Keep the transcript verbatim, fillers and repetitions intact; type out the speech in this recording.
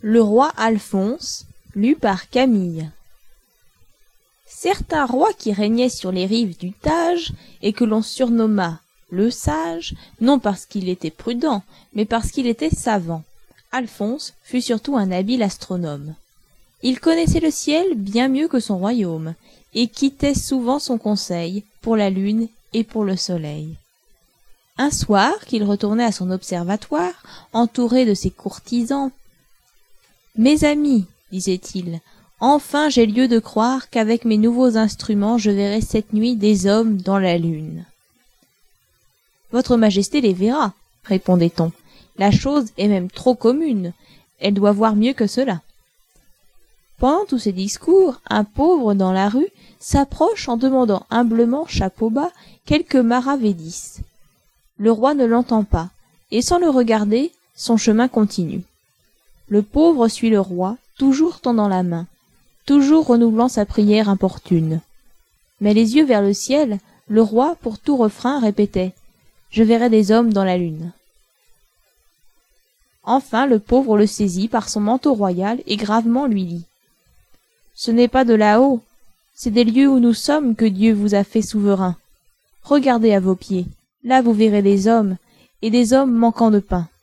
Le roi Alphonse, lu par Camille. Certain roi qui régnait sur les rives du Tage et que l'on surnomma le Sage, non parce qu'il était prudent, mais parce qu'il était savant. Alphonse fut surtout un habile astronome. Il connaissait le ciel bien mieux que son royaume, et quittait souvent son conseil pour la lune et pour le soleil. Un soir qu'il retournait à son observatoire, entouré de ses courtisans, « Mes amis, disait-il, enfin j'ai lieu de croire qu'avec mes nouveaux instruments je verrai cette nuit des hommes dans la lune. »« Votre Majesté les verra, répondait-on. La chose est même trop commune, elle doit voir mieux que cela. » Pendant tous ces discours, un pauvre dans la rue s'approche en demandant humblement chapeau bas quelques maravédis. Le roi ne l'entend pas, et sans le regarder, son chemin continue. Le pauvre suit le roi, toujours tendant la main, toujours renouvelant sa prière importune. Mais les yeux vers le ciel, le roi, pour tout refrain, répétait « Je verrai des hommes dans la lune ». Enfin le pauvre le saisit par son manteau royal et gravement lui dit « Ce n'est pas de là-haut, c'est des lieux où nous sommes que Dieu vous a fait souverain. Regardez à vos pieds, là vous verrez des hommes, et des hommes manquant de pain.